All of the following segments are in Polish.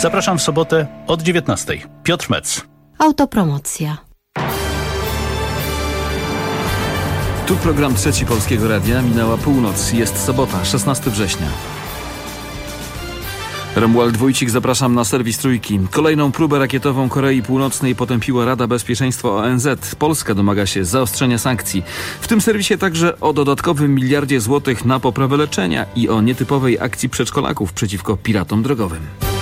Zapraszam w sobotę od 19:00. Piotr Mec. Autopromocja. Tu program Trzeci Polskiego Radia. Minęła północ. Jest sobota, 16 września. Romuald Wójcik, zapraszam na serwis Trójki. Kolejną próbę rakietową Korei Północnej potępiła Rada Bezpieczeństwa ONZ. Polska domaga się zaostrzenia sankcji. W tym serwisie także o dodatkowym miliardzie złotych na poprawę leczenia i o nietypowej akcji przedszkolaków przeciwko piratom drogowym.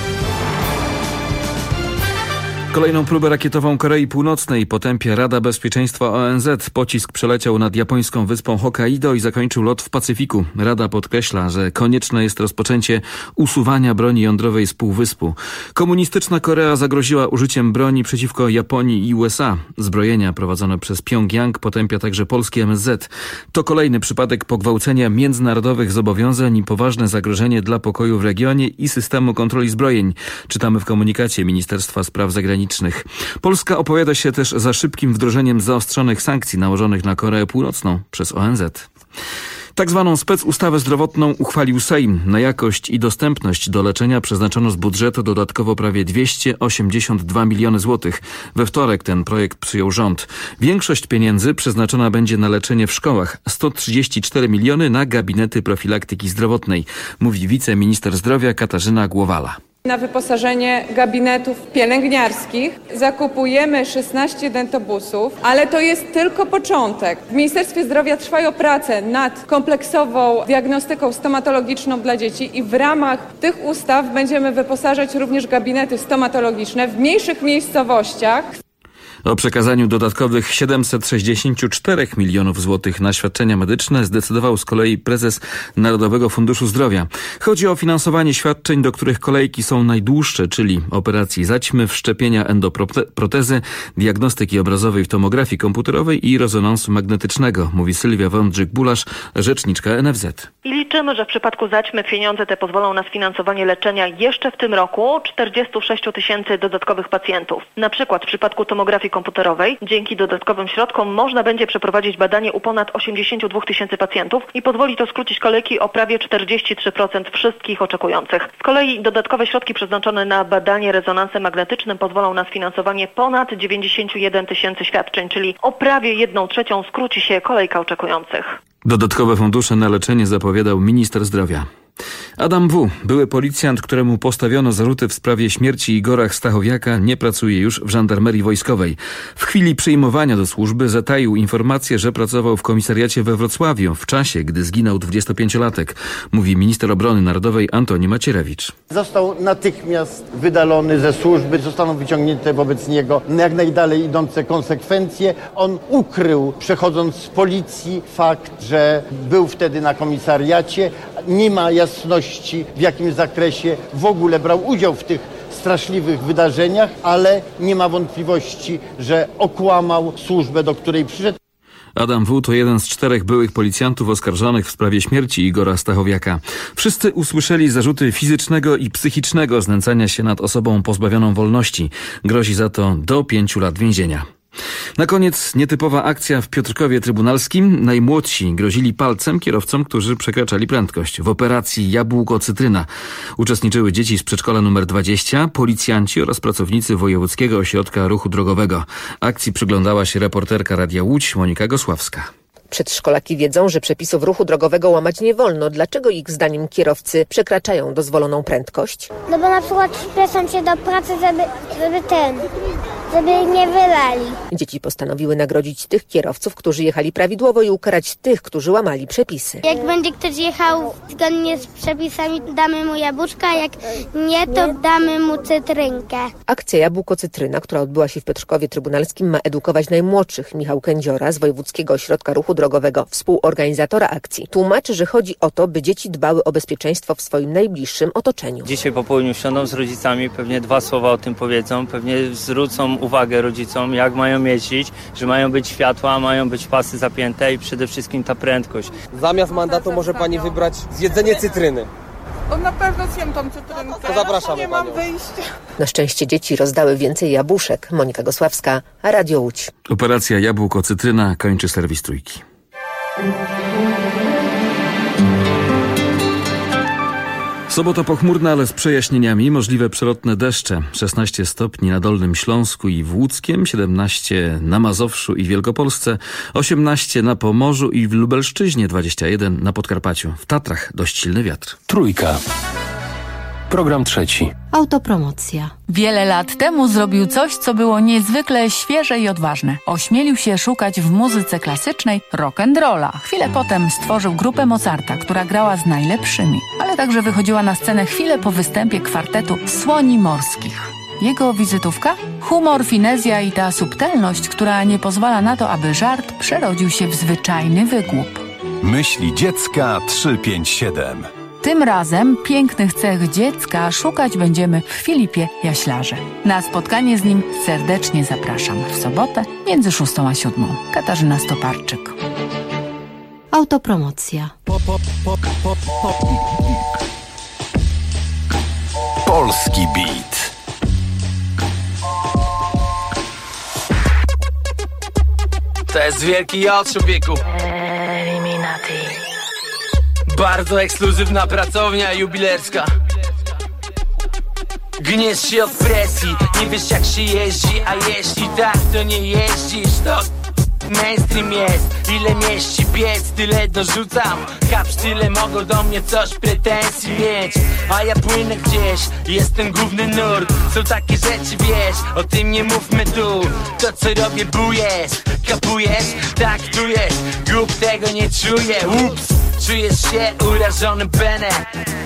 Kolejną próbę rakietową Korei Północnej potępia Rada Bezpieczeństwa ONZ. Pocisk przeleciał nad japońską wyspą Hokkaido i zakończył lot w Pacyfiku. Rada podkreśla, że konieczne jest rozpoczęcie usuwania broni jądrowej z półwyspu. Komunistyczna Korea zagroziła użyciem broni przeciwko Japonii i USA. Zbrojenia prowadzone przez Pjongjang potępia także polskie MSZ. To kolejny przypadek pogwałcenia międzynarodowych zobowiązań i poważne zagrożenie dla pokoju w regionie i systemu kontroli zbrojeń. Czytamy w komunikacie Ministerstwa Spraw Zagranicznych. Polska opowiada się też za szybkim wdrożeniem zaostrzonych sankcji nałożonych na Koreę Północną przez ONZ. Tak zwaną specustawę zdrowotną uchwalił Sejm. Na jakość i dostępność do leczenia przeznaczono z budżetu dodatkowo prawie 282 miliony złotych. We wtorek ten projekt przyjął rząd. Większość pieniędzy przeznaczona będzie na leczenie w szkołach. 134 miliony na gabinety profilaktyki zdrowotnej, mówi wiceminister zdrowia Katarzyna Głowala. Na wyposażenie gabinetów pielęgniarskich zakupujemy 16 dentobusów, ale to jest tylko początek. W Ministerstwie Zdrowia trwają prace nad kompleksową diagnostyką stomatologiczną dla dzieci i w ramach tych ustaw będziemy wyposażać również gabinety stomatologiczne w mniejszych miejscowościach. O przekazaniu dodatkowych 764 milionów złotych na świadczenia medyczne zdecydował z kolei prezes Narodowego Funduszu Zdrowia. Chodzi o finansowanie świadczeń, do których kolejki są najdłuższe, czyli operacji zaćmy, wszczepienia endoprotezy, diagnostyki obrazowej w tomografii komputerowej i rezonansu magnetycznego, mówi Sylwia Wądrzyk-Bulasz, rzeczniczka NFZ. I liczymy, że w przypadku zaćmy pieniądze te pozwolą na sfinansowanie leczenia jeszcze w tym roku 46 000 dodatkowych pacjentów. Na przykład w przypadku tomografii komputerowej dzięki dodatkowym środkom można będzie przeprowadzić badanie u ponad 82 000 pacjentów i pozwoli to skrócić kolejki o prawie 43% wszystkich oczekujących. Z kolei dodatkowe środki przeznaczone na badanie rezonansem magnetycznym pozwolą na sfinansowanie ponad 91 000 świadczeń, czyli o prawie 1/3 skróci się kolejka oczekujących. Dodatkowe fundusze na leczenie zapowiadał minister zdrowia. Adam W., były policjant, któremu postawiono zarzuty w sprawie śmierci Igora Stachowiaka, nie pracuje już w żandarmerii wojskowej. W chwili przyjmowania do służby zataił informację, że pracował w komisariacie we Wrocławiu w czasie, gdy zginął 25-latek, mówi minister obrony narodowej Antoni Macierewicz. Został natychmiast wydalony ze służby, zostaną wyciągnięte wobec niego jak najdalej idące konsekwencje. On ukrył, przechodząc z policji, fakt, że był wtedy na komisariacie. Nie ma jasności, w jakim zakresie w ogóle brał udział w tych straszliwych wydarzeniach, ale nie ma wątpliwości, że okłamał służbę, do której przyszedł. Adam W. to jeden z 4 byłych policjantów oskarżonych w sprawie śmierci Igora Stachowiaka. Wszyscy usłyszeli zarzuty fizycznego i psychicznego znęcania się nad osobą pozbawioną wolności. Grozi za to do 5 lat więzienia. Na koniec nietypowa akcja w Piotrkowie Trybunalskim. Najmłodsi grozili palcem kierowcom, którzy przekraczali prędkość. W operacji Jabłko-Cytryna uczestniczyły dzieci z przedszkola nr 20, policjanci oraz pracownicy Wojewódzkiego Ośrodka Ruchu Drogowego. Akcji przyglądała się reporterka Radia Łódź Monika Gosławska. Przedszkolaki wiedzą, że przepisów ruchu drogowego łamać nie wolno. Dlaczego ich zdaniem kierowcy przekraczają dozwoloną prędkość? No bo na przykład śpieszą się do pracy, żeby nie wylali. Dzieci postanowiły nagrodzić tych kierowców, którzy jechali prawidłowo i ukarać tych, którzy łamali przepisy. Jak będzie ktoś jechał zgodnie z przepisami, damy mu jabłuszka, a jak nie, to damy mu cytrynkę. Akcja Jabłko-Cytryna, która odbyła się w Piotrkowie Trybunalskim, ma edukować najmłodszych. Michał Kędziora z Wojewódzkiego Ośrodka Ruchu Drogowego, współorganizatora akcji, tłumaczy, że chodzi o to, by dzieci dbały o bezpieczeństwo w swoim najbliższym otoczeniu. Dzisiaj po południu siądą z rodzicami, pewnie 2 słowa o tym powiedzą, pewnie zwrócą uwagę rodzicom, jak mają jeździć, że mają być światła, mają być pasy zapięte i przede wszystkim ta prędkość. Zamiast mandatu może pani wybrać zjedzenie cytryny. To na pewno zjem tą cytrynkę. To zapraszamy nie panią. mam wyjścia. Na szczęście dzieci rozdały więcej jabłuszek. Monika Gosławska, Radio Łódź. Operacja Jabłko-Cytryna kończy serwis Trójki. Sobota pochmurna, ale z przejaśnieniami, możliwe przelotne deszcze. 16 stopni na Dolnym Śląsku i w Łódzkiem, 17 na Mazowszu i Wielkopolsce, 18 na Pomorzu i w Lubelszczyźnie, 21 na Podkarpaciu. W Tatrach dość silny wiatr. Trójka. Program trzeci. Autopromocja. Wiele lat temu zrobił coś, co było niezwykle świeże i odważne. Ośmielił się szukać w muzyce klasycznej rock'n'rolla. Chwilę potem stworzył grupę Mozarta, która grała z najlepszymi, ale także wychodziła na scenę chwilę po występie kwartetu Słoni Morskich. Jego wizytówka? Humor, finezja i ta subtelność, która nie pozwala na to, aby żart przerodził się w zwyczajny wygłup. Myśli dziecka 357. Tym razem pięknych cech dziecka szukać będziemy w Filipie Jaślarze. Na spotkanie z nim serdecznie zapraszam w sobotę między 6 a 7. Katarzyna Stoparczyk. Autopromocja. Polski beat. To jest wielki ja, człowieku. Bardzo ekskluzywna pracownia jubilerska. Gniesz się od presji, nie wiesz jak się jeździ, a jeśli tak, to nie jeździsz, to mainstream jest. Ile mieści piec, tyle dorzucam. Kapsz, tyle mogą do mnie coś pretensji mieć. A ja płynę gdzieś, jest ten główny nurt. Są takie rzeczy, wiesz, o tym nie mówmy tu. To co robię bujesz, kapujesz? Tak tu jest, głup tego nie czuję. Ups, czujesz się urażony benem.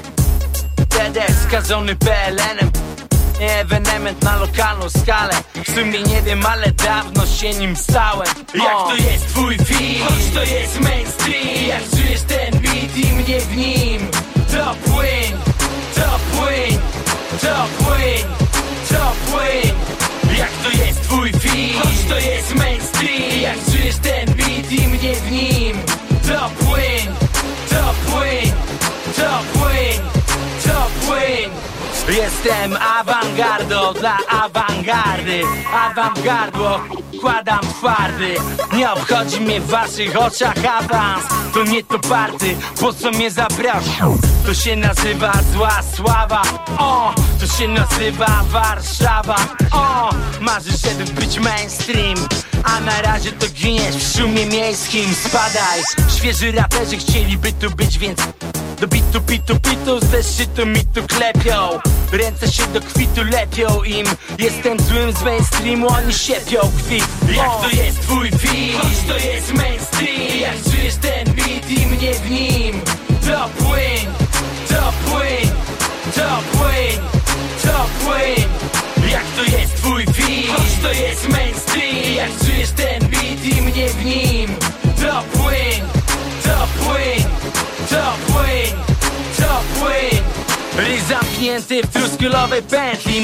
TD skazony PLN-em. Ewenement na lokalną skalę. W sumie nie wiem, ale dawno się nim stałem. Jak to jest twój film, choć to jest mainstream. Jak czujesz ten beat i mnie w nim, to płyń, to płyń, to płyń, to płyń. Jak to jest twój film, choć to jest mainstream. Jak czujesz ten beat i mnie w nim, to płyń, to płyń, to płyń, to płyń. Jestem awangardą dla awangardy. Awangardło kładam twardy. Nie obchodzi mnie w waszych oczach awans. To nie to party, po co mnie zapraszał? To się nazywa zła sława. O, to się nazywa Warszawa. O, marzysz, żeby być mainstream, a na razie to giniesz w szumie miejskim. Spadaj, świeży raperzy chcieliby tu być, więc do bitu, pitu, ze szczytu mi tu klepią. Ręce się do kwitu lepią im. Jestem złym z mainstreamu, oni siepią kwit. Jak to jest twój film, choć to jest mainstream. Jak czujesz ten beat i mnie w nim, to płyń, to płyń, to płyń, to płyń. Jak to jest twój film, choć to jest mainstream. Jak czujesz ten beat i mnie w nim, to płyń, to płyń, to płyń, to płyń. Ryj zamknięty w truskulowej pętli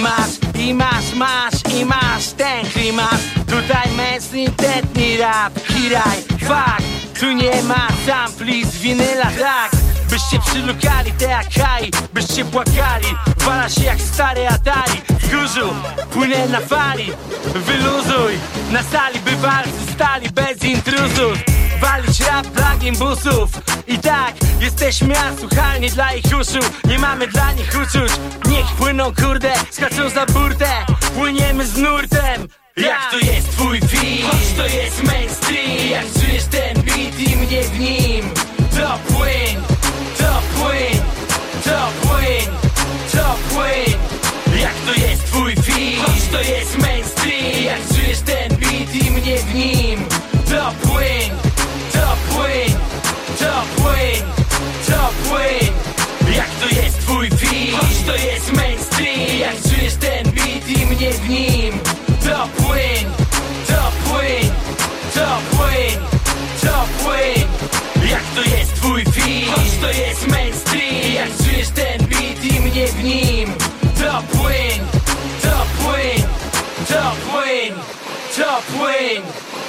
masz ten klimat. Tutaj mainstream, tętni rap, hiraj, fuck. Tu nie ma sampli z winyla, tak. Byście przylukali te jak haj, byście płakali. Wala się jak stary Atari. W górzu płynę na fali. Wyluzuj, na sali by walcy stali bez intruzów. Walić rap dla gimbusów. I tak, jesteśmy asłuchalni dla ich uszu. Nie mamy dla nich uczuć. Niech płyną kurde, skaczą za burtę. Płyniemy z nurtem. Jak to jest twój film, choć to jest mainstream. Jak czujesz ten beat i mnie w nim, to płyń, to płyń, to płyń, to płyń. Jak to jest twój film, choć to jest mainstream. Jak czujesz ten beat i mnie w nim, to płyń, to płyń, to płyń, to płyń. Jak to jest twój film, choć to jest mainstream. Jak czujesz ten beat i mnie w nim, to płyń, to płyń, to płyń, to płyń. Jak to jest twój film, choć to jest mainstream. Jak czujesz ten beat i mnie w nim, to płyń, to płyń, to płyń, to płyń.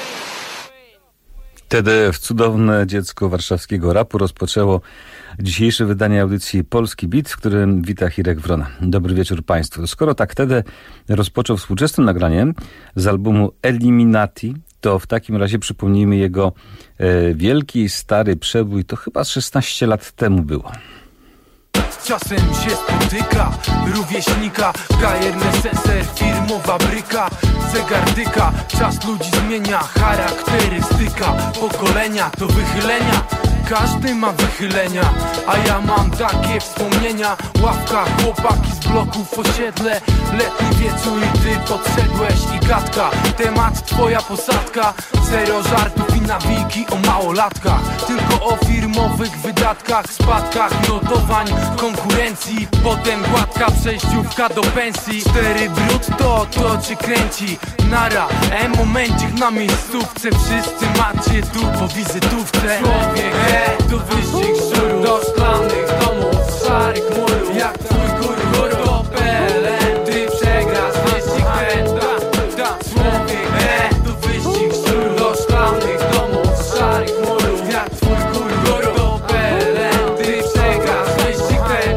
TDF, cudowne dziecko warszawskiego rapu, rozpoczęło dzisiejsze wydanie audycji Polski Beat, w którym wita Hirek Wrona. Dobry wieczór Państwu. Skoro tak TD rozpoczął współczesnym nagraniem z albumu Eliminati, to w takim razie przypomnijmy jego wielki, stary przebój. To chyba 16 lat temu było. czasem się spotyka rówieśnika, kajer, neseser, firmowa bryka, zegardyka. Czas ludzi zmienia, charakterystyka pokolenia to wychylenia. Każdy ma wychylenia, a ja mam takie wspomnienia. Ławka, chłopaki z bloków, osiedle, letni wieczór i ty podszedłeś i gadka. Temat twoja posadka, zero żartów i nawiki o małolatkach. Tylko o firmowych wydatkach, spadkach, notowań, konkurencji. Potem gładka przejściówka do pensji. 4 brutto, to cię kręci. Nara, momencik na miejscówce. Wszyscy macie tu po wizytówce. Człowiek, to wyścig szczurów, do szklanych domów, szarych murów. Jak twój kur, to PLN. Ty przegrasz wyścig ten, człowiek, to wyścig szczurów, do szklanych domów, szarych murów. Jak twój kur, to PLN. Ty przegrasz wyścig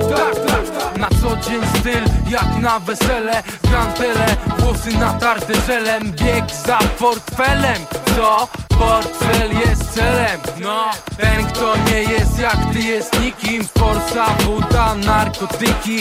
ten, na co dzień styl jak na wesele. Gantele, włosy natarte żelem. Bieg za portfelem, co? Portfel jest celem, no. Ten kto nie jest jak ty jest nikim. Forsa, woda, narkotyki,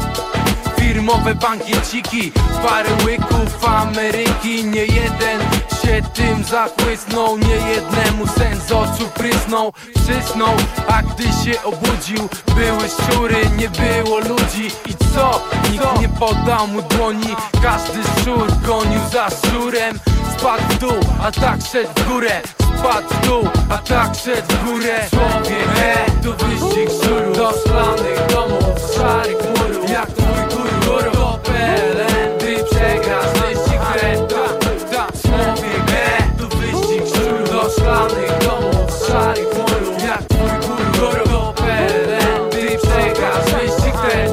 firmowe bankieciki, parę łyków Ameryki. Nie jeden się tym zachłysnął, nie jednemu sen z oczu prysnął. Przysnął, a gdy się obudził, były szczury, nie było ludzi. I co? Nikt nie podał mu dłoni. Każdy szczur gonił za szczurem. Spadł w dół, a tak szedł w górę. Spadł w dół, a tak szedł w górę. Człowiek, to wyścig szczurów, do szklanych domów, szarych murów. Jak twój kur, to PLN. Ty przegrasz wyścig ten, człowiek, to wyścig szczurów, do szklanych domów, szarych murów. Jak twój kur, to PLN. Ty przegrasz wyścig ten,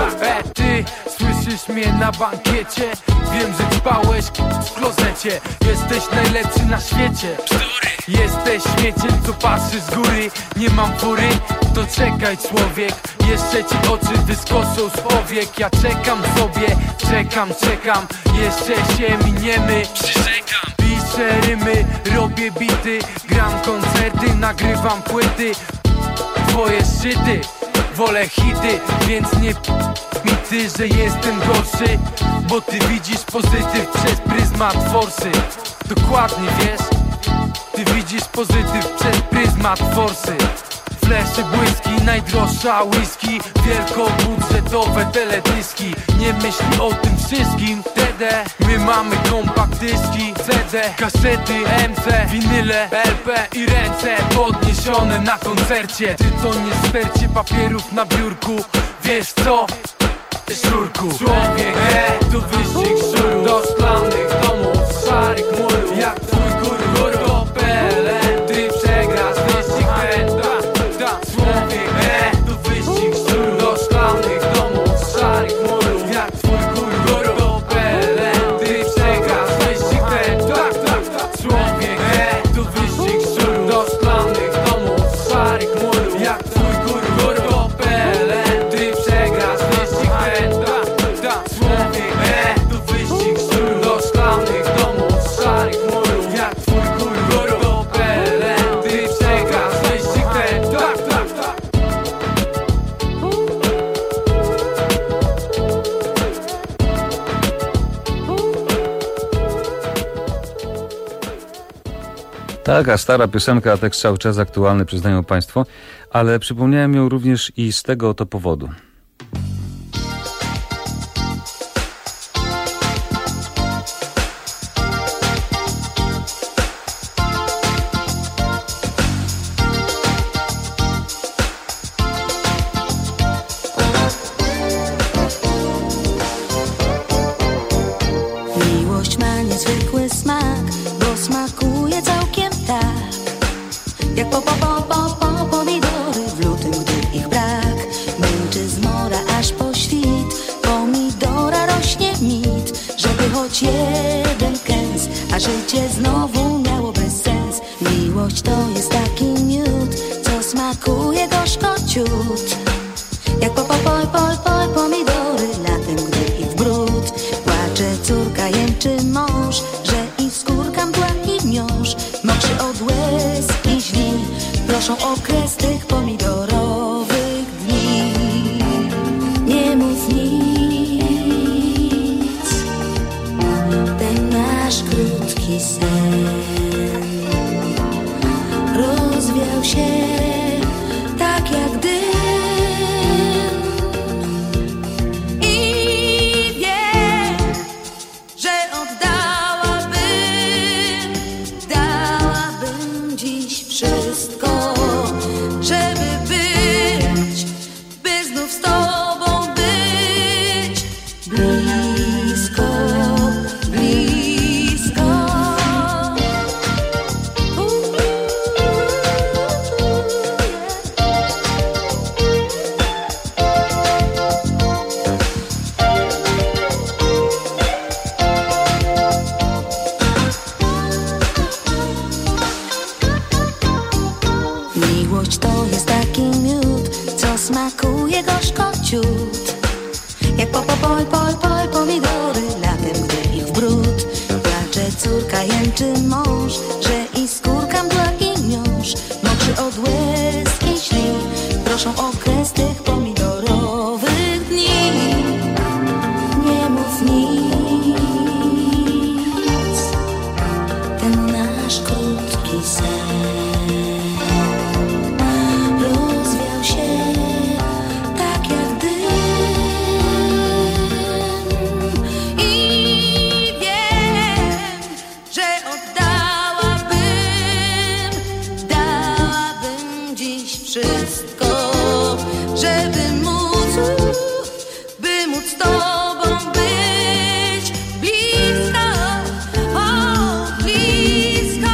ty słyszysz mnie na bankiecie. Wiem, że ćpałeś w klozecie. Jesteś najlepszy na świecie. Jesteś śmieciem, co patrzy z góry. Nie mam fury, to czekaj człowiek. Jeszcze ci oczy wyskoczą z powiek. Ja czekam sobie, czekam. Jeszcze się miniemy, przyrzekam. Piszę rymy, robię bity, gram koncerty, nagrywam płyty. Twoje szczyty, wolę hity, więc nie mi ty, że jestem gorszy. Bo ty widzisz pozytyw przez pryzmat forsy. Dokładnie wiesz, ty widzisz pozytyw przez pryzmat forsy. Flesze, błyski, najdroższa whisky, wielkobudżetowe teledyski. Nie myśli o tym wszystkim, TD. My mamy kompakt dyski, CD, kasety, MC, winyle, LP i ręce podniesione na koncercie. Ty to nie stercie papierów na biurku. Wiesz co? Szczurku, człowiek, to wyścig szczurów, do szklanych domów, szarych murów. Jak twój kur, to PLN. Ty przegrasz wyścig ten, człowiek, to wyścig szczurów, do szklanych domów, szarych murów. Jak twój kur, to PLN. Ty przegrasz wyścig ten, człowiek, to wyścig szczurów, do szklanych domów, szarych murów. Jak twój kur, to PLN. Ty przegrasz wyścig ten, człowiek, to wyścig szczurów, do szklanych domów, szarych murów. Jak twój kur, to PLN. Ty przegrasz wyścig ten, Taka stara piosenka, a tekst cały czas aktualny, przyznają państwo, ale przypomniałem ją również i z tego oto powodu. Miłość ma niezwykły smak, bo smakuje całkiem tak, jak pomidory w lutym, gdy ich brak. Męczy z krótki sen rozwiał się tak jak dym. I wiem, że dałabym dziś wszystko, żeby być, by znów z tobą być blisko, blisko. Miłość to jest taki miód, co smakuje gorzko ciut. Jak pomidory latem, gdy ich w bród. Płacze córka, jęczy mąż, że i skórka mdła i miąższ. Mokrzy od łez i ślin, proszą o kres tych pomidorowych dni. Nie mów nic, ten nasz krótki sen rozwiał się tak jak dym. I wiem, że dałabym dziś wszystko, żeby móc z tobą być blisko, o, blisko.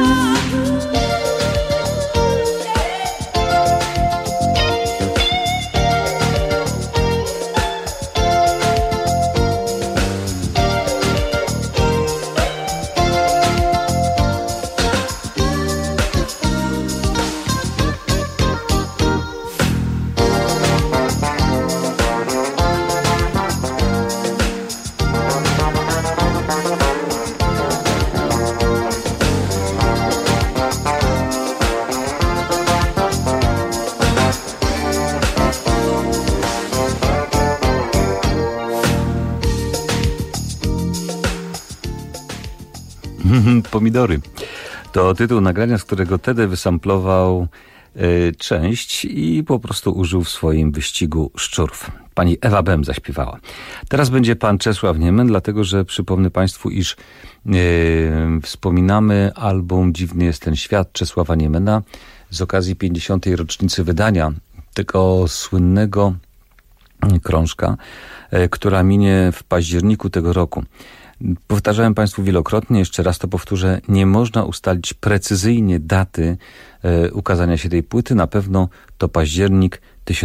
Pomidory. To tytuł nagrania, z którego Tedy wysamplował część i po prostu użył w swoim wyścigu szczurów. Pani Ewa Bem zaśpiewała. Teraz będzie pan Czesław Niemen, dlatego że przypomnę państwu, iż wspominamy album Dziwny jest ten świat Czesława Niemena z okazji 50. rocznicy wydania tego słynnego krążka, która minie w październiku tego roku. Powtarzałem państwu wielokrotnie, jeszcze raz to powtórzę, nie można ustalić precyzyjnie daty ukazania się tej płyty. Na pewno to październik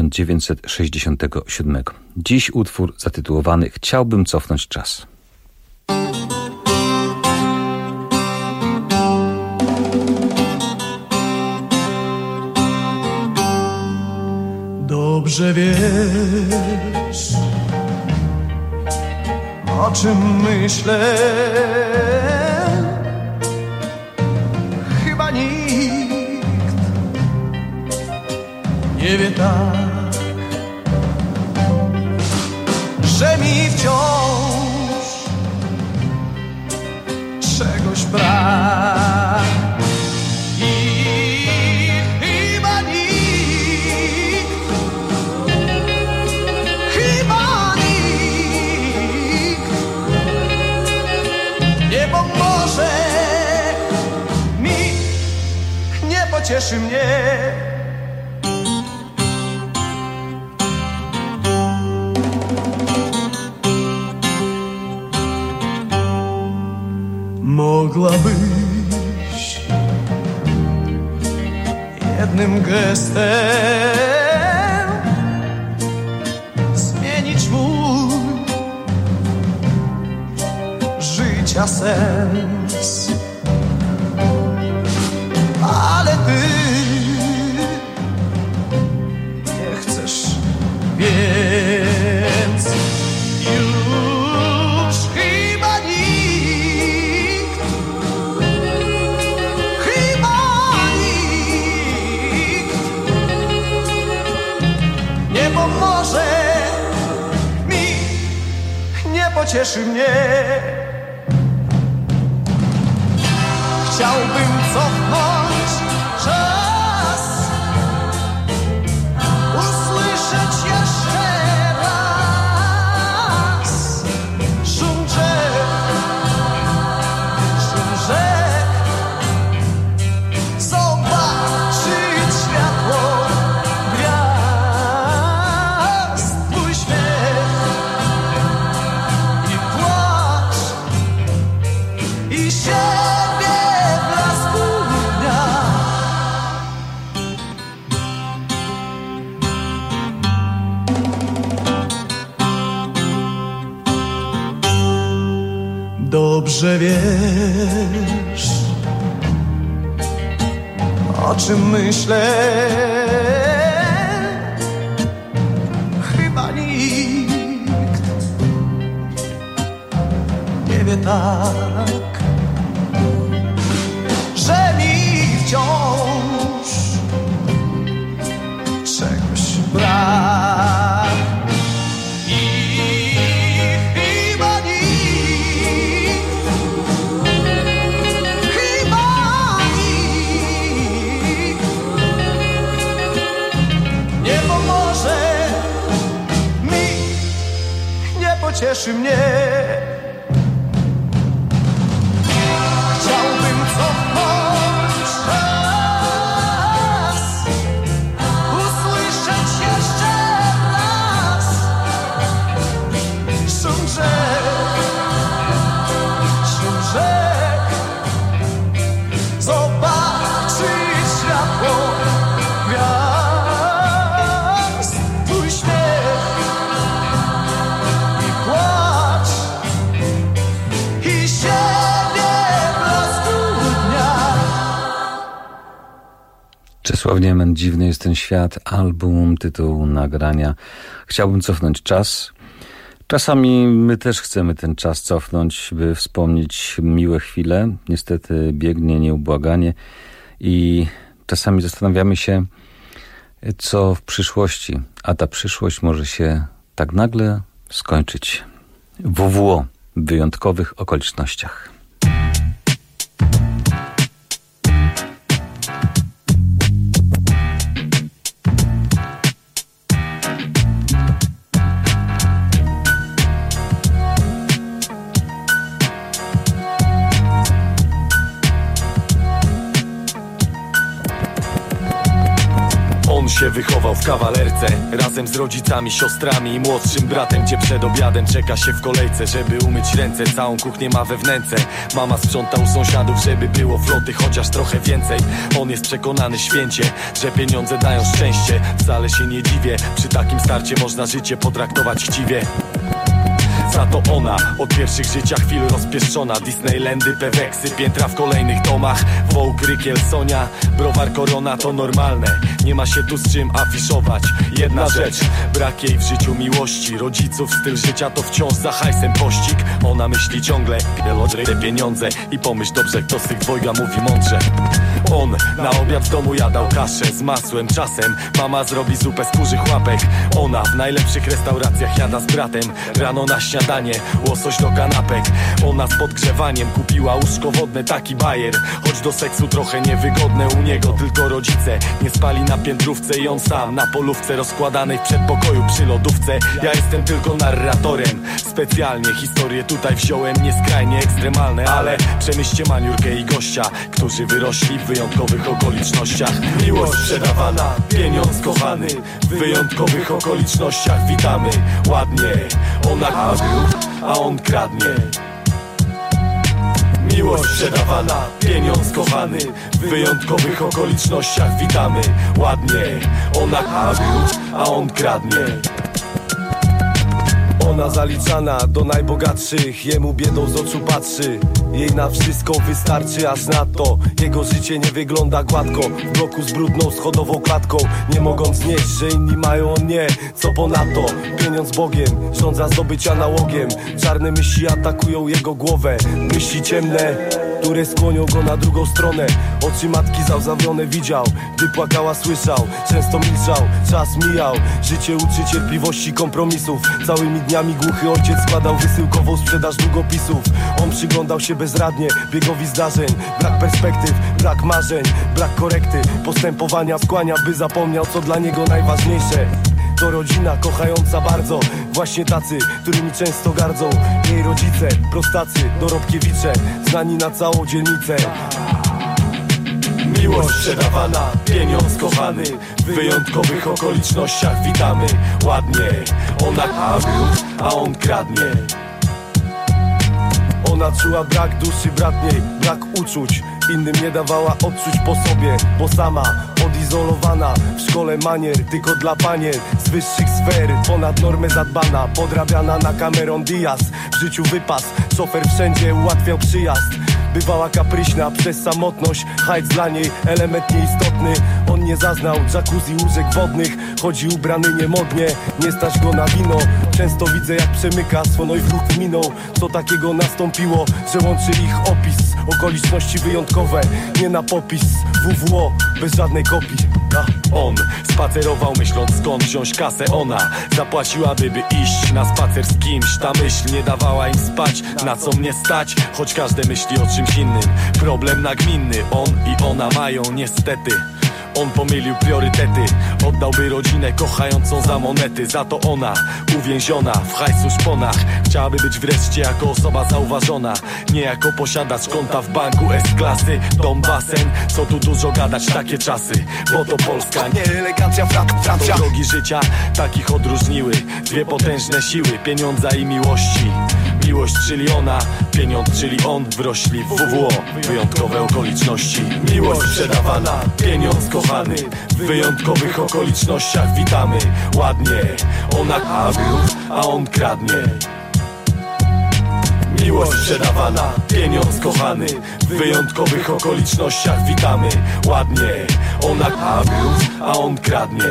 1967. Dziś utwór zatytułowany Chciałbym cofnąć czas. Dobrze wiesz, o czym myślę. Chyba nikt nie wie tak, że mi wciąż czegoś brak. Cieszy mnie. Mogłabyś jednym gestem zmienić mój życia sens. Ale ty nie chcesz, więc już chyba nikt nie pomoże mi, nie pocieszy mnie. Chciałbym cofnąć czas, usłyszeć jeszcze raz szum drzew, zobaczyć światło gwiazd, twój śmiech i płacz i siebie w blasku dnia. Dobrze wiesz, o czym myślę. Chyba nikt nie wie tak, że mi wciąż czegoś brak. I chyba nikt, chyba nikt nie pomoże mi, nie pocieszy mnie. Chciałbym cofnąć czas, usłyszeć jeszcze raz szum rzek, zobaczyć światło gwiazd, twój śmiech i płacz i siebie w blasku dnia. Czesław Niemen, Dziwny jest ten świat, album, tytuł nagrania. Chciałbym cofnąć czas. Czasami my też chcemy ten czas cofnąć, by wspomnieć miłe chwile. Niestety biegnie nieubłaganie i czasami zastanawiamy się, co w przyszłości, a ta przyszłość może się tak nagle skończyć. WWO w wyjątkowych okolicznościach. On się wychował w kawalerce, razem z rodzicami, siostrami i młodszym bratem, gdzie przed obiadem czeka się w kolejce, żeby umyć ręce. Całą kuchnię ma we wnęce. Mama sprząta u sąsiadów, żeby było floty chociaż trochę więcej. On jest przekonany święcie, że pieniądze dają szczęście. Wcale się nie dziwię, przy takim starcie można życie potraktować chciwie. Za to ona od pierwszych życia chwil rozpieszczona. Disneylandy, peweksy, piętra w kolejnych domach, Vogue, Rykiel, Sonia, browar, Korona to normalne. Nie ma się tu z czym afiszować. Jedna rzecz, brak jej w życiu miłości. Rodziców, styl życia to wciąż za hajsem pościg. Ona myśli ciągle, te pieniądze. I pomyśl dobrze, kto z tych dwojga mówi mądrze. On na obiad w domu jadał kaszę z masłem. Czasem mama zrobi zupę z kurzych łapek. Ona w najlepszych restauracjach jada z bratem. Rano na śniadanie, łosoś do kanapek. Ona z podgrzewaniem kupiła łóżko wodne, taki bajer. Choć do seksu trochę niewygodne u niego. Tylko rodzice nie spali na piętrówce i on sam na polówce rozkładanej w przedpokoju przy lodówce. Ja jestem tylko narratorem. Specjalnie historię tutaj wziąłem, nieskrajnie ekstremalne, ale przemyślcie maniurkę i gościa, którzy wyrośli w wyjątkowych okolicznościach. Miłość sprzedawana, pieniądz kochany, w wyjątkowych okolicznościach witamy. Ładnie, ona a on kradnie. Miłość sprzedawana, pieniądz kochany, w wyjątkowych okolicznościach witamy. Ładnie, ona a on kradnie. Ona zaliczana do najbogatszych, jemu biedą z oczu patrzy. Jej na wszystko wystarczy, aż nadto jego życie nie wygląda gładko. W bloku z brudną schodową klatką, nie mogąc znieść, że inni mają, on nie. Co ponadto, pieniądz Bogiem, żądza zdobycia nałogiem. Czarne myśli atakują jego głowę, myśli ciemne które skłonią go na drugą stronę. Oczy matki załzawione widział, gdy płakała słyszał, często milczał, czas mijał. Życie uczy cierpliwości, kompromisów. Całymi dniami głuchy ojciec składał wysyłkową sprzedaż długopisów. On przyglądał się bezradnie biegowi zdarzeń. Brak perspektyw, brak marzeń, brak korekty postępowania skłania, by zapomniał, co dla niego najważniejsze. To rodzina kochająca bardzo, właśnie tacy, którymi często gardzą jej rodzice, prostacy, dorobkiewicze, znani na całą dzielnicę. Miłość sprzedawana, pieniądz kochany, w wyjątkowych okolicznościach witamy. Ładnie, ona a on kradnie. Ona czuła brak duszy bratniej, brak uczuć, innym nie dawała odczuć po sobie, bo sama odizolowana w szkole manier, tylko dla panier z wyższych sfer, ponad normę zadbana, podrabiana na Cameron Diaz. W życiu wypas, szofer wszędzie ułatwiał przyjazd. Bywała kapryśna przez samotność, hajc dla niej element nieistotny. On nie zaznał jacuzzi, łóżek wodnych, chodzi ubrany niemodnie, nie stać go na wino. Często widzę, jak przemyka swą i wróg miną. Co takiego nastąpiło, że łączy ich opis, okoliczności wyjątkowe, nie na popis. WWO bez żadnej kopii. On spacerował myśląc, skąd wziąć kasę. Ona zapłaciłaby, by iść na spacer z kimś. Ta myśl nie dawała im spać, na co mnie stać, choć każde myśli o czymś innym. Problem nagminny, on i ona mają niestety. On pomylił priorytety, oddałby rodzinę kochającą za monety. Za to ona, uwięziona w hajsu szponach, chciałaby być wreszcie jako osoba zauważona, nie jako posiadacz konta w banku S-klasy. Dom, basen, co tu dużo gadać, takie czasy. Bo to Polska, nie elegancja, Francja. To drogi życia, takich odróżniły dwie potężne siły, pieniądza i miłości. Miłość, czyli ona, pieniądz, czyli on, wrośli w WWO, wyjątkowe okoliczności. Miłość sprzedawana, pieniądz kochany, w wyjątkowych okolicznościach witamy. Ładnie, ona a on kradnie. Miłość sprzedawana, pieniądz kochany, w wyjątkowych okolicznościach witamy. Ładnie, ona a on kradnie.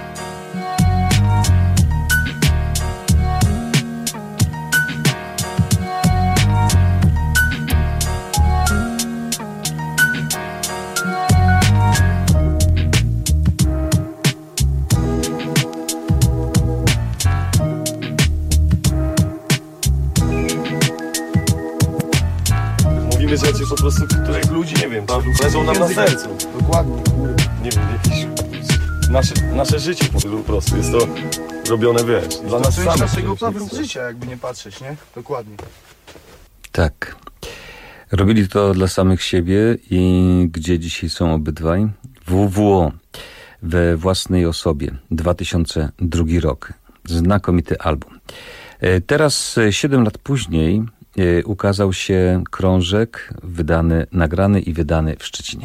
Rzeczy po prostu, których ludzi, nie wiem, leżą nam na sercu. Dokładnie. Nie wiem, jakieś nasze życie po prostu jest to robione, wiesz, dla nas samych. To jest naszego życia, jakby nie patrzeć, nie? Dokładnie. Tak. Robili to dla samych siebie i gdzie dzisiaj są obydwaj? WWO we własnej osobie. 2002 rok. Znakomity album. Teraz 7 lat później ukazał się krążek nagrany i wydany w Szczecinie.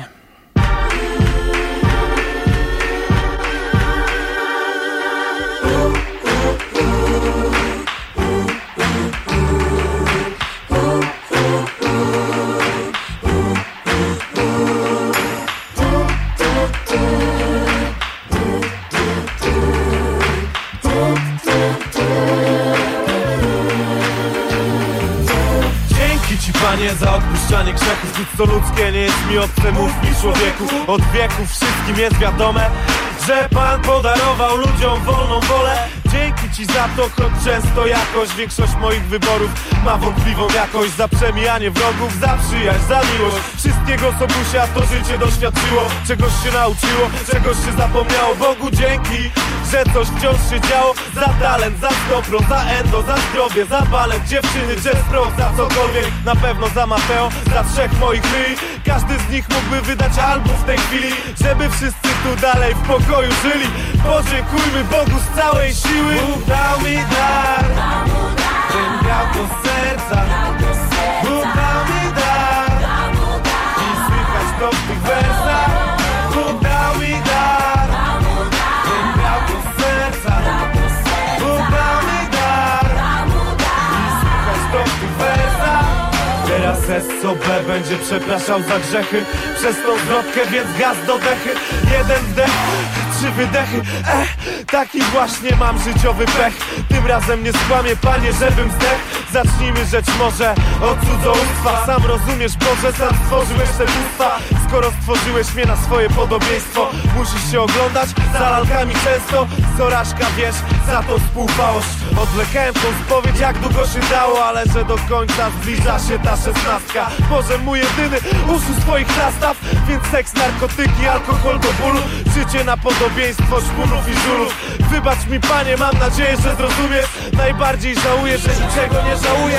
Panie, za odpuszczanie grzechów, nic co ludzkie nie jest mi obce, mów mi człowieku. Od wieków wszystkim jest wiadome, że Pan podarował ludziom wolną wolę. Dzięki Ci za to, choć często jakoś większość moich wyborów ma wątpliwą jakość. Za przemijanie wrogów, za przyjaźń, za miłość, wszystkiego co busia to życie doświadczyło. Czegoś się nauczyło, czegoś się zapomniało. Bogu dzięki, że coś wciąż się działo. Za talent, za stopro, za endo, za zdrowie, za balet, dziewczyny, jazz pro, za cokolwiek. Na pewno za Mateo, za 3 moich ryj. Każdy z nich mógłby wydać album w tej chwili, żeby wszyscy tu dalej w pokoju żyli. Podziękujmy Bogu z całej siły. Bóg dał mi dar, ten miał do serca. Bóg dał mi dar i słychać to w tych wersach. Bóg dał mi dar, ten miał do serca. Bóg dał mi dar i słychać to w tych wersach. Teraz SOB będzie przepraszał za grzechy przez tą zwrotkę, więc gaz do dechy. Jeden wdech, 3 wydechy. Taki właśnie mam życiowy pech. Tym razem nie skłamię, Panie, żebym zdechł. Zacznijmy rzecz może od cudzołóstwa. Sam rozumiesz, Boże, sam stworzyłeś te bóstwa. Skoro stworzyłeś mnie na swoje podobieństwo, musisz się oglądać za lalkami często. Sorażka, wiesz, za to współpałość. Odwlekałem tą spowiedź jak długo się dało, ale że do końca zbliża się ta 16. Boże, mój jedyny uszu swoich nastaw. Więc seks, narkotyki, alkohol do bólu. Życie na podobieństwo szpunów i żulów. Wybacz mi, Panie, mam nadzieję, że zrozumiesz. Najbardziej żałuję, że niczego nie żałuję.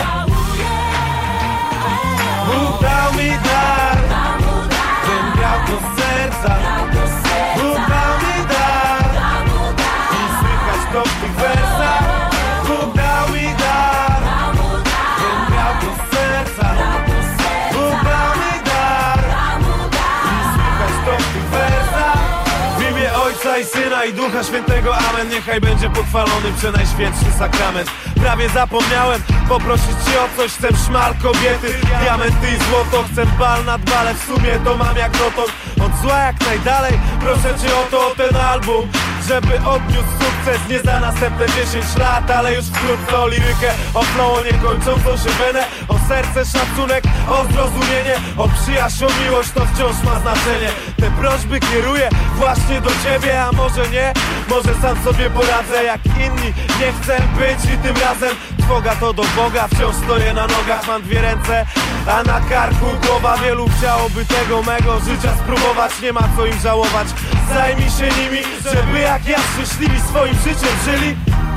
Bóg dał mi dar, ten białko z serca. Bóg dał mi dar i słychać to w tych wersach. Bóg dał mi dar, ten białko z serca. Bóg dał mi dar i słychać to w tych wersach. W imię Ojca i Syna i Ducha Świętego, amen. Niechaj będzie pochwalony przenajświętszy sakrament. Prawie zapomniałem poprosić Cię o coś. Chcę szmal kobiety, diamenty i złoto. Chcę bal nad bale, w sumie to mam jak dotąd. Od zła jak najdalej, proszę Cię o ten album, żeby odniósł sukces nie za następne 10 lat, ale już wkrótce. O lirykę, o flow, o niekończącą się wenę, o serce, szacunek, o zrozumienie, o przyjaźń, o miłość, to wciąż ma znaczenie. Te prośby kieruję właśnie do Ciebie, a może nie, może sam sobie poradzę jak inni. Nie chcę być i tym razem trwoga to do Boga. Wciąż stoję na nogach, mam 2 ręce, a na karku głowa. Wielu chciałoby tego mego życia spróbować, nie ma co im żałować. Zajmij się nimi, żeby jak ja szczęśliwi swoim życiem żyli.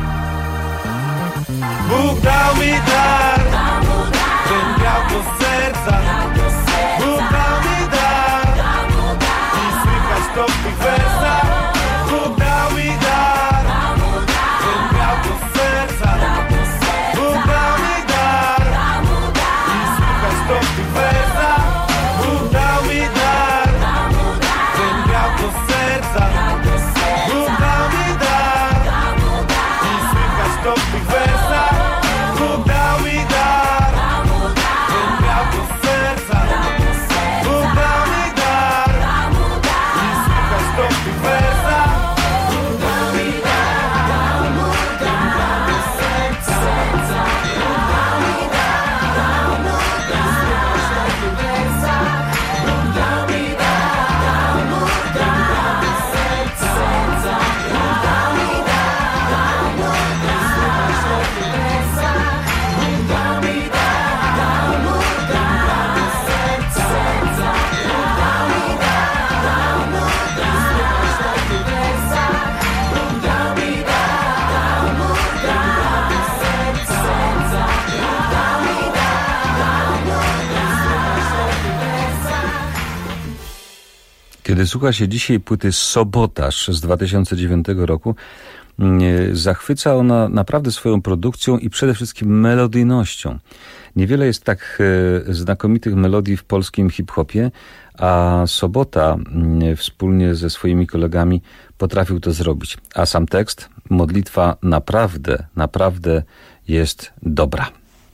Bóg dał mi dar, ten białko z serca. Bóg dał mi dar i słychać to w tych wersach. Bóg dał mi dar, ten białko z serca. Bóg dał mi dar i słychać to w tych wersach. Bóg dał mi dar, ten białko z serca. Bóg dał mi dar i słychać to w tych wersach. Bóg dał mi dar, ten białko z serca. Bóg dał mi dar i słychać to w tych wersach. Bóg dał mi dar, ten białko z serca. Bóg dał mi dar, i słychać to w tych wersach. Bóg dał mi dar, ten białko z serca. Bóg dał mi dar, i słychać to w tych wersach. Bóg dał mi dar, ten białko z serca. Bóg dał mi dar, i słychać to w tych wersach. Bóg dał mi dar, ten białko z serca. Bóg dał mi Kiedy słucha się dzisiaj płyty Sobotaż z 2009 roku, zachwyca ona naprawdę swoją produkcją i przede wszystkim melodyjnością. Niewiele jest tak znakomitych melodii w polskim hip-hopie, a Sobota wspólnie ze swoimi kolegami potrafił to zrobić. A sam tekst, modlitwa naprawdę, naprawdę jest dobra.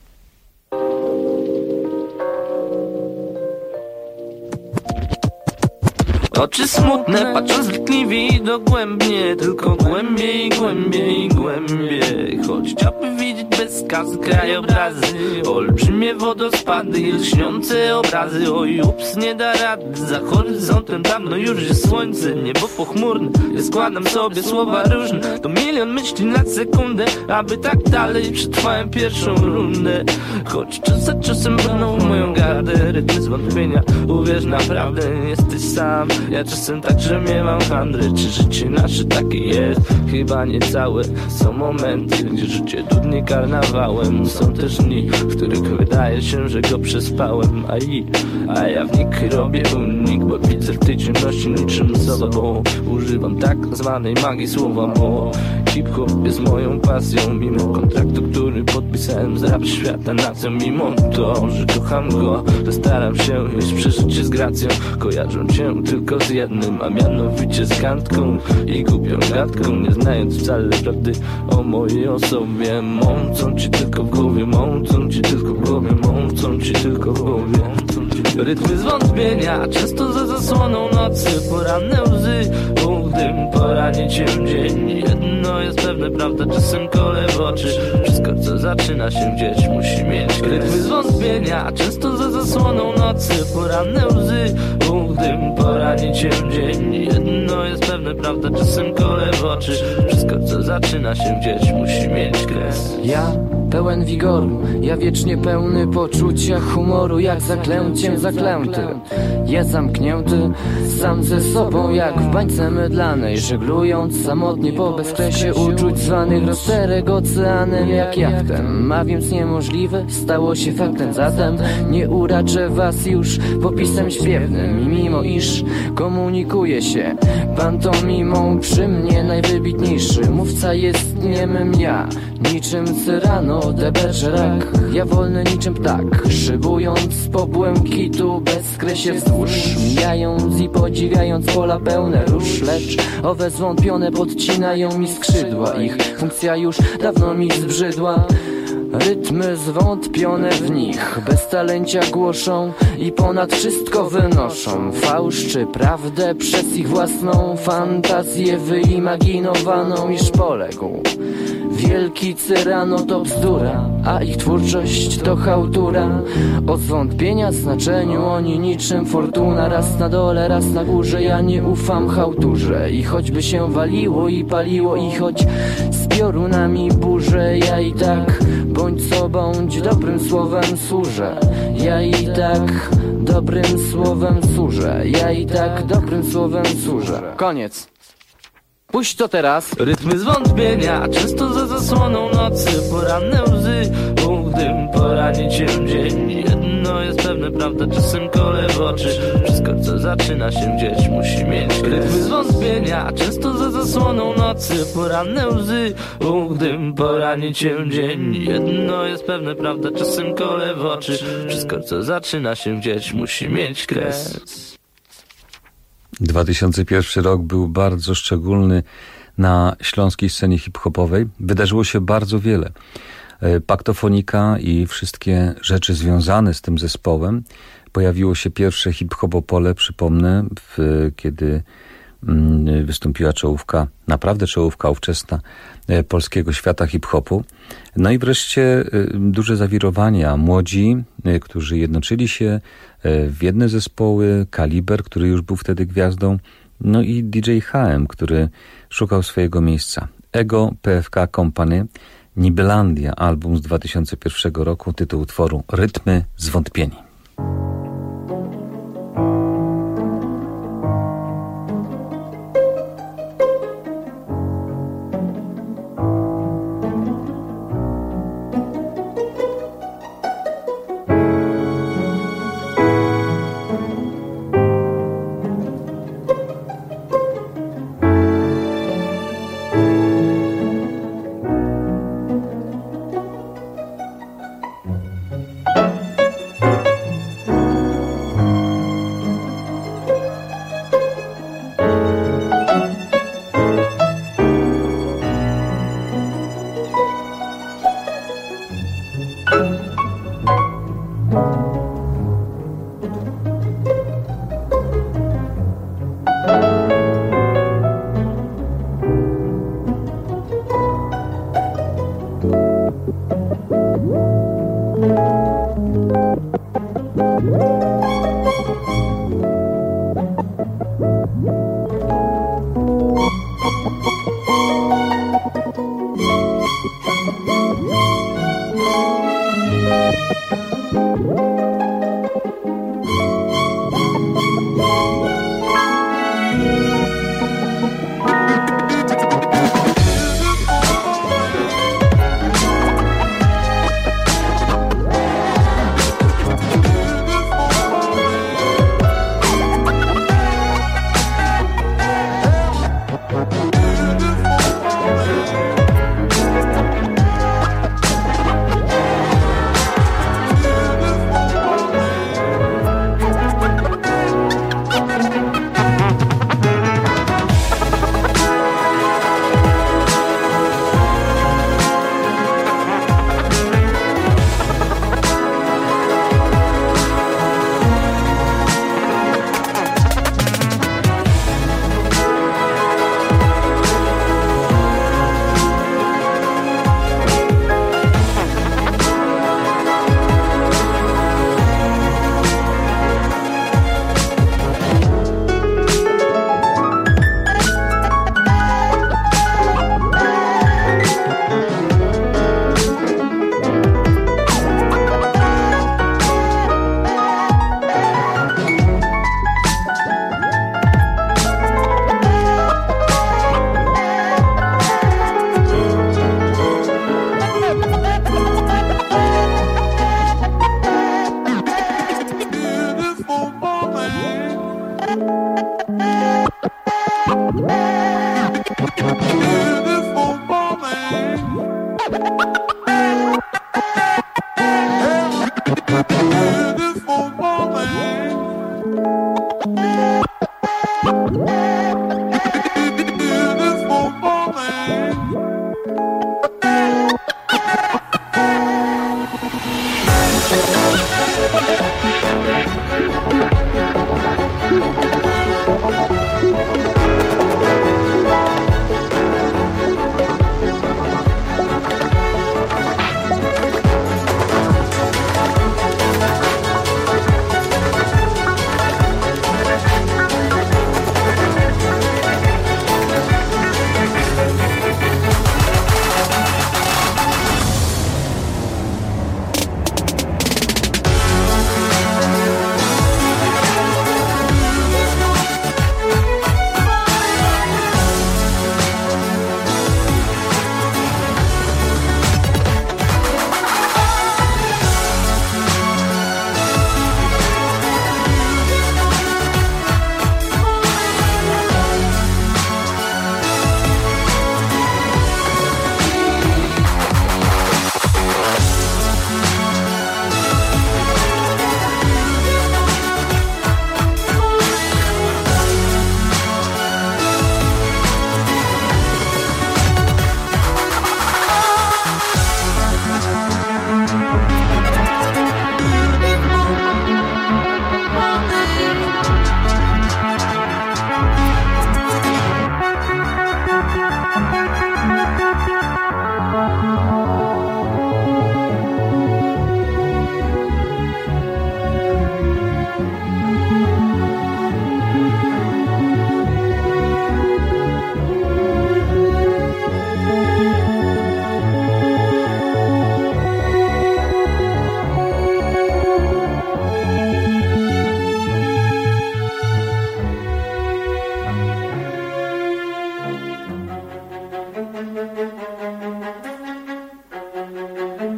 Oczy smutne, patrzą zbytliwie dogłębnie, tylko głębiej, głębiej, głębiej. Choć chciałby widzieć bez kasy krajobrazy, olbrzymie wodospady i lśniące obrazy. Oj, ups, nie da rady, za horyzontem dawno już jest słońce. Niebo pochmurne, ja składam sobie słowa różne. To milion myśli na sekundę, aby tak dalej przetrwałem pierwszą rundę. Choć czas za czasem brną w moją gardę rytmy zwątpienia. Uwierz, naprawdę nie jesteś sam. Ja czasem także miewam handry. Czy życie nasze takie jest? Chyba nie całe. Są momenty, gdzie życie dudni karnawałem. Są też dni, w których wydaje się, że go przespałem. A ja w nich robię unik, bo widzę w tej ciemności niczym sobą. Używam tak zwanej magii słowa, bo hip-hop jest moją pasją. Mimo kontraktu, który podpisałem z rap świata nacją. Mimo to, że kocham go, to staram się iść przez życie z gracją. Kojarzą cię tylko z jednym, a mianowicie z kantką i głupią gadką, nie znając wcale prawdy o mojej osobie. Mącą ci tylko w głowie, mącą ci tylko w głowie, mącą ci tylko w głowie. Rytmy zwątpienia, często za zasłoną nocy, poranne łzy, gdym poranie cię dzień. Jedno jest pewne, prawda, czasem kole w oczy. Wszystko co zaczyna się dzieć musi mieć rytmy zwątpienia, często za zasłoną nocy. Poranne łzy, gdym poranie cię dzień. Jedno jest pewne, prawda, czasem kole w oczy. Wszystko co zaczyna się dzieć musi mieć kres. Ja pełen wigoru, ja wiecznie pełny poczucia humoru. Jak zaklęciem zaklęty, ja zamknięty sam ze sobą jak w bańce mydlanej, żeglując samotnie po bezkresie uczuć zwanych rozterek oceanem jak jachtem. A więc niemożliwe stało się faktem, zatem nie uraczę was już popisem śpiewnym. I mimo iż komunikuje się pantomimą, przy mnie najwybitniejszy mówca jest niemym ja. Niczym Cyrano de Bergerac, ja wolny niczym ptak, szybując po błękitu bezkresie wzdłuż, mijając i podziwiając pola pełne róż. Lecz owe zwątpione podcinają mi skrzydła, ich funkcja już dawno mi zbrzydła. Rytmy zwątpione w nich bez talencia głoszą i ponad wszystko wynoszą fałsz czy prawdę przez ich własną fantazję wyimaginowaną, iż poległ wielki Cyrano to bzdura, a ich twórczość to chałtura. Od zwątpienia znaczeniu oni niczym fortuna, raz na dole, raz na górze. Ja nie ufam chałturze i choćby się waliło i paliło i choć z piorunami burze, ja i tak bądź co bądź dobrym słowem służę. Ja i tak dobrym słowem służę. Ja i tak dobrym słowem służę. Koniec. Puść to teraz. Rytmy zwątpienia, często za zasłoną nocy. Poranne łzy, gdym poranie cię dzień. Jedno jest pewne, prawda, czasem kole w oczy. Wszystko co zaczyna się dzieć musi mieć rytmy zwątpienia, często za zasłoną nocy. Poranne łzy, gdym poranie cię dzień. Jedno jest pewne, prawda, czasem kole w oczy. Wszystko co zaczyna się dzieć musi mieć kres. 2001 rok był bardzo szczególny na śląskiej scenie hip-hopowej. Wydarzyło się bardzo wiele. Paktofonika i wszystkie rzeczy związane z tym zespołem. Pojawiło się pierwsze hip-hopopole, przypomnę, kiedy wystąpiła czołówka, naprawdę czołówka ówczesna polskiego świata hip-hopu. No i wreszcie duże zawirowania. Młodzi, którzy jednoczyli się w jedne zespoły, Kaliber, który już był wtedy gwiazdą, no i DJ HM, który szukał swojego miejsca. Ego, PFK Company, Nibelandia, album z 2001 roku, tytuł utworu Rytmy zwątpieni.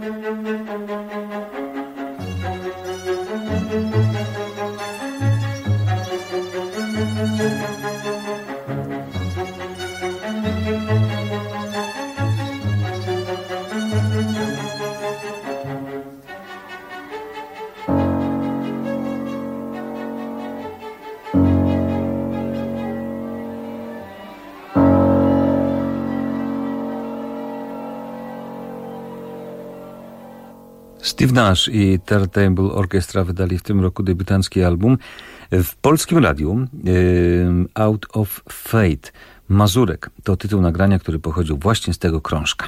Steve Nash i Turntable Orchestra wydali w tym roku debiutancki album. W polskim radiu Out of Fate, Mazurek to tytuł nagrania, który pochodził właśnie z tego krążka.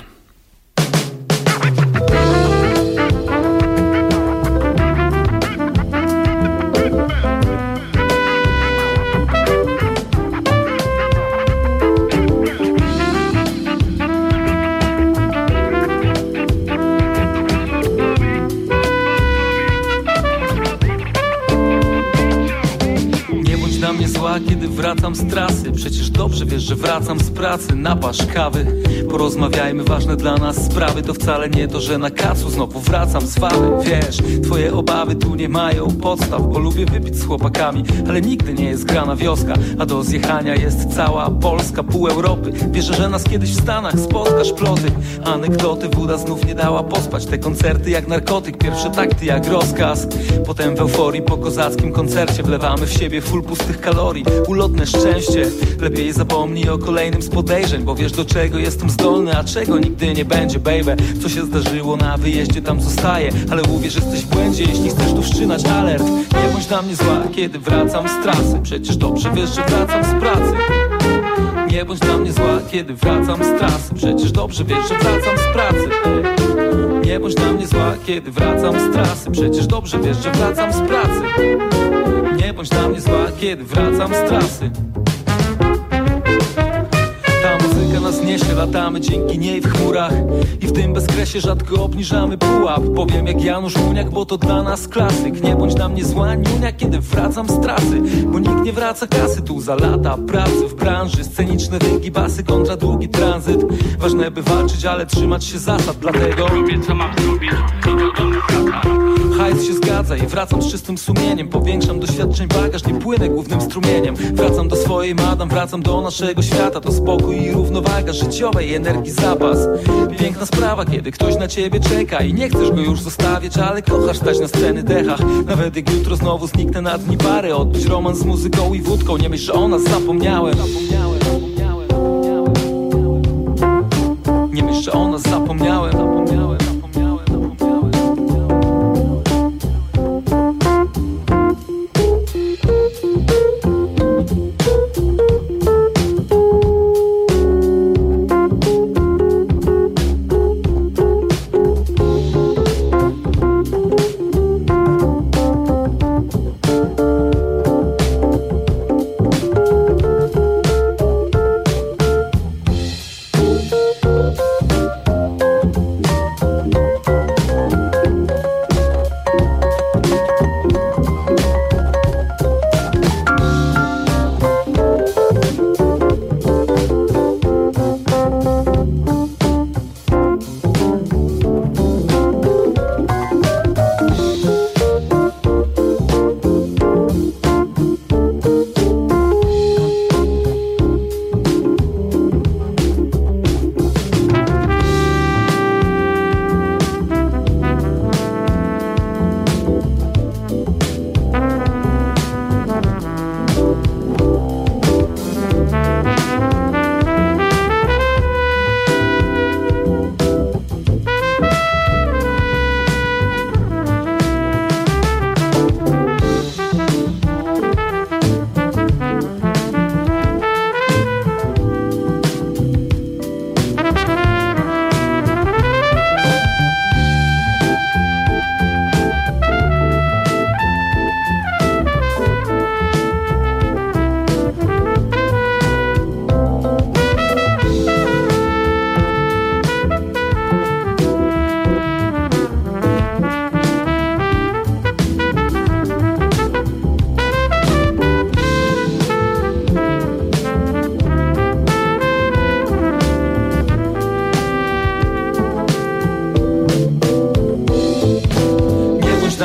Kiedy wracam z trasy, przecież dobrze wiesz, że wracam z pracy. Napasz kawy, porozmawiajmy, ważne dla nas sprawy. To wcale nie to, że na kacu znowu wracam z wały. Wiesz, twoje obawy tu nie mają podstaw, bo lubię wypić z chłopakami, ale nigdy nie jest grana wioska. A do zjechania jest cała Polska, pół Europy. Wierzę, że nas kiedyś w Stanach spotkasz, ploty, anegdoty. Woda znów nie dała pospać, te koncerty jak narkotyk, pierwsze takty jak rozkaz. Potem w euforii po kozackim koncercie wlewamy w siebie full pustych kalorii. Ulotne szczęście, lepiej zapomnij o kolejnym z podejrzeń, bo wiesz do czego jestem zdolny, a czego nigdy nie będzie, baby. Co się zdarzyło na wyjeździe, tam zostaje, ale uwierz, jesteś w błędzie, jeśli chcesz tu wszczynać alert. Nie bądź na mnie zła, kiedy wracam z trasy, przecież dobrze wiesz, że wracam z pracy. Nie bądź na mnie zła, kiedy wracam z trasy, przecież dobrze wiesz, że wracam z pracy. Nie bądź na mnie zła, kiedy wracam z trasy, przecież dobrze wiesz, że wracam z pracy. Nie bądź na mnie zła, kiedy wracam z trasy. Ta muzyka nas niesie, latamy dzięki niej w chmurach i w tym bezkresie rzadko obniżamy pułap. Powiem jak Janusz Muniak, bo to dla nas klasyk. Nie bądź na mnie zła, niunia, kiedy wracam z trasy, bo nikt nie wraca kasy tu za lata pracy w branży. Sceniczne wygibasy kontra długi tranzyt. Ważne by walczyć, ale trzymać się zasad, dlatego robię co mam zrobić i do domu wracam. Hajs się zgadza i wracam z czystym sumieniem. Powiększam doświadczeń bagaż, nie płynę głównym strumieniem. Wracam do swojej madam, wracam do naszego świata. To spokój i równowaga życiowej energii zapas. Piękna sprawa, kiedy ktoś na ciebie czeka i nie chcesz go już zostawiać, ale kochasz stać na sceny dechach. Nawet jak jutro znowu zniknę na dni pary, odbyć romans z muzyką i wódką. Nie myśl, że o nas zapomniałem. Nie myśl, że o nas zapomniałem.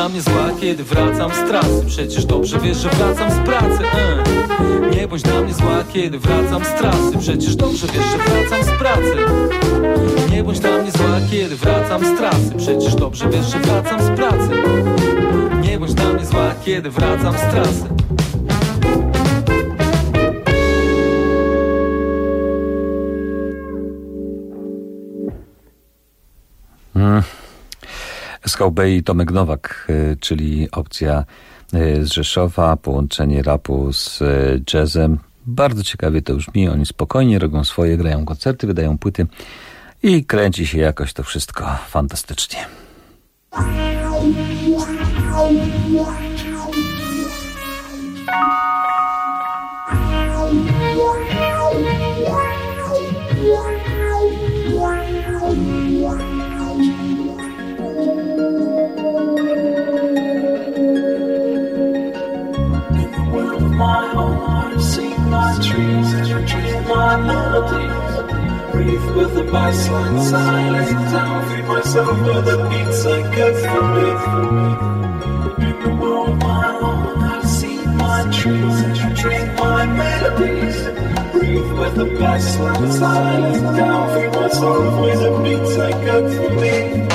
na mnie zła, kiedy wracam z trasy. Przecież dobrze wiesz, że wracam z pracy. Nie bądź na mnie zła, kiedy wracam z trasy. Przecież dobrze wiesz, że wracam z pracy. Nie bądź na mnie zła, kiedy wracam z trasy. Przecież dobrze wiesz, że wracam z pracy. Nie bądź na mnie zła, kiedy wracam z trasy. Skałbej i Tomek Nowak, czyli opcja z Rzeszowa, połączenie rapu z jazzem. Bardzo ciekawie to brzmi, oni spokojnie robią swoje, grają koncerty, wydają płyty i kręci się jakoś to wszystko fantastycznie. My home, sing my trees, dream my melodies. Breathe with the bassline, silent down, feed myself with the beats I get from me. In the world, my home, I see my trees, dream my melodies. Breathe with the bassline, silent down, feed myself with the beats I get from me.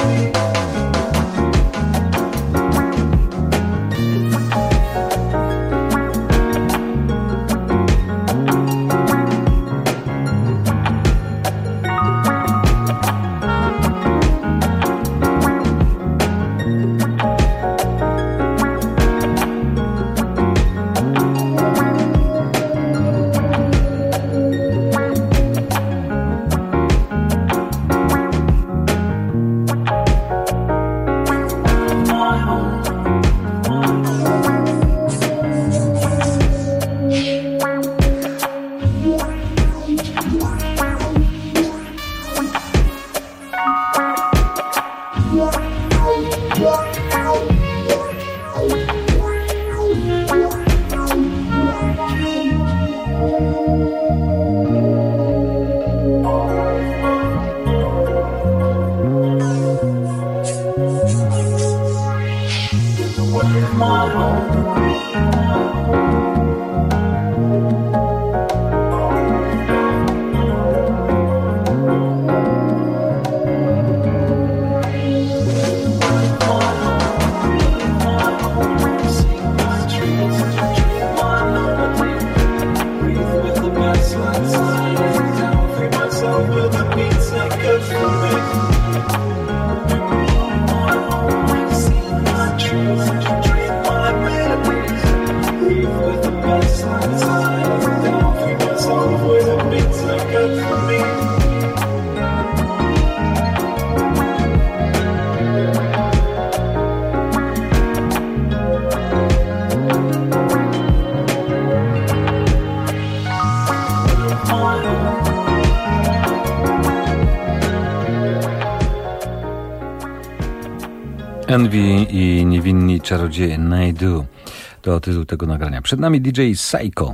Envy i Niewinni Czarodzieje Naidu to tytuł tego nagrania. Przed nami DJ Psycho.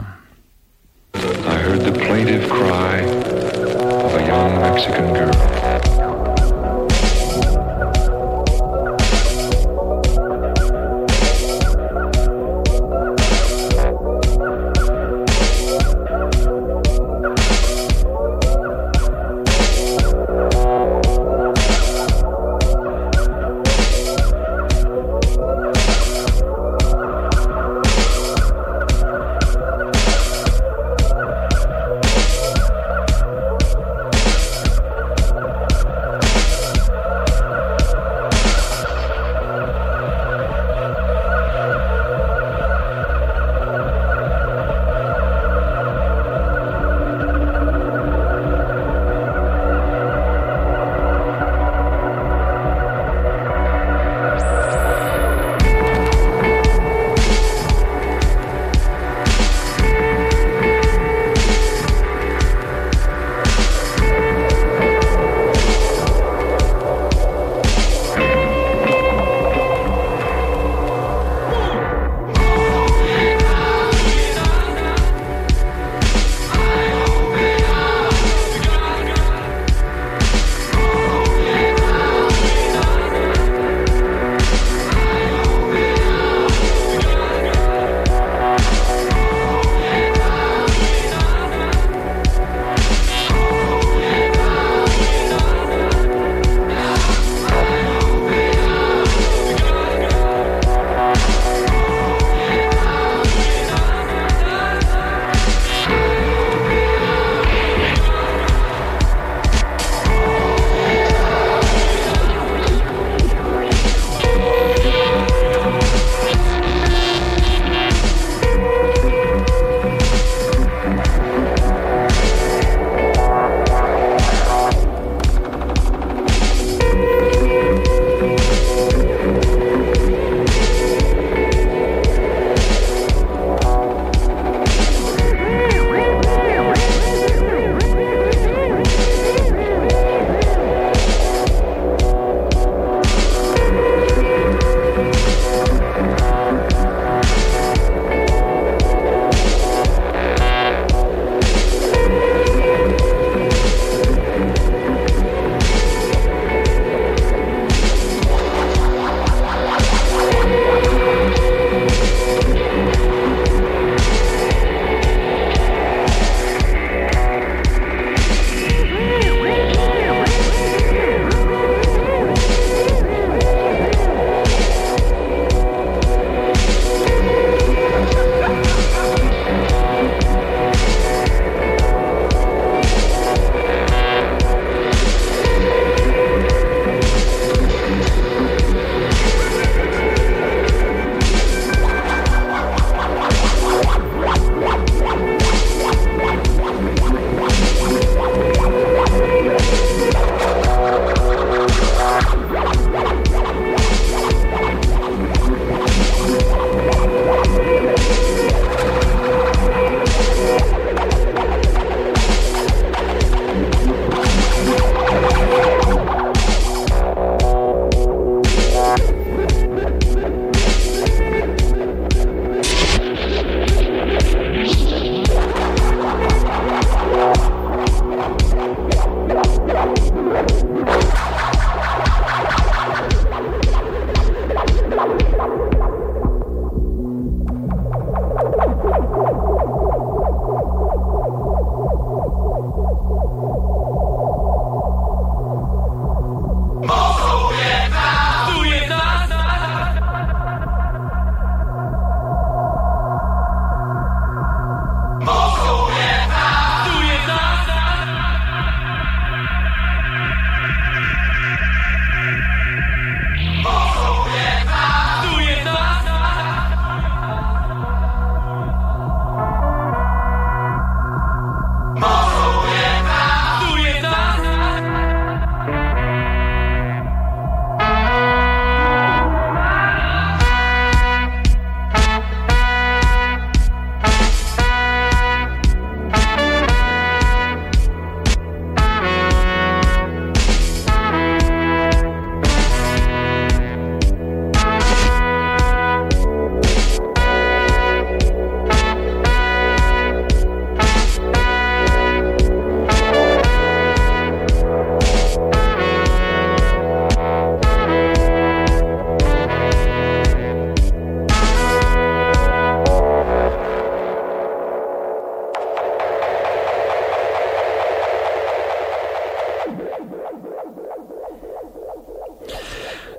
I heard the plaintive cry of a young Mexican girl.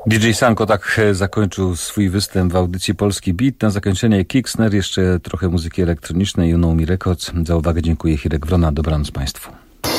DJ Sanko tak zakończył swój występ w audycji Polski Beat. Na zakończenie Kiksner, jeszcze trochę muzyki elektronicznej, You Know Me Records. Za uwagę dziękuję. Hirek Wrona, dobranoc Państwu.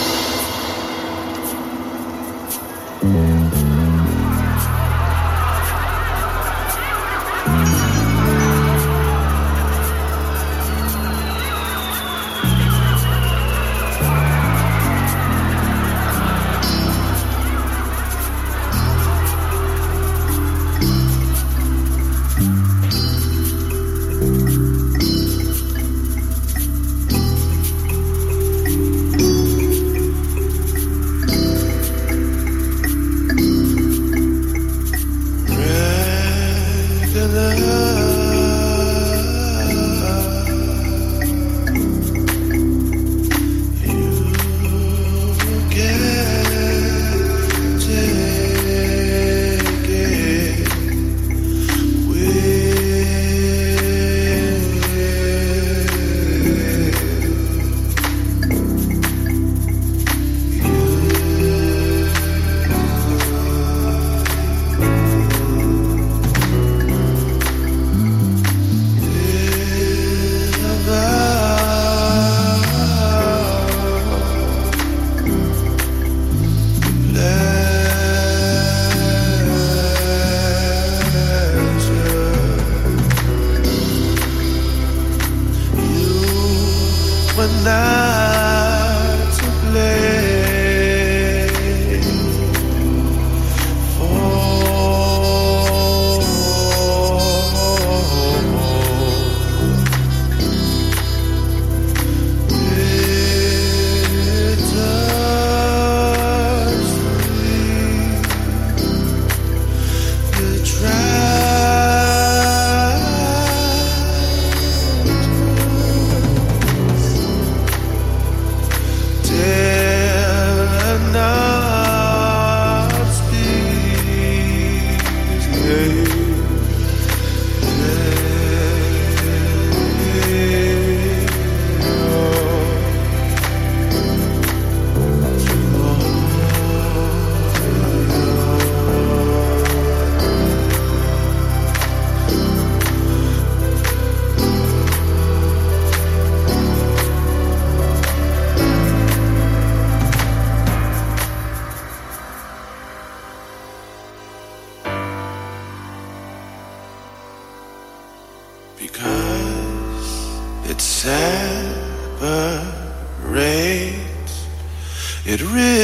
It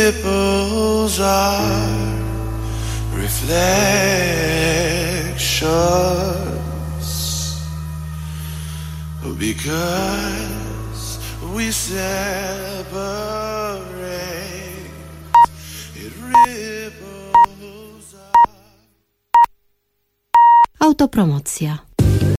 ripples our reflections because we separate. It ripples our... Autopromocja.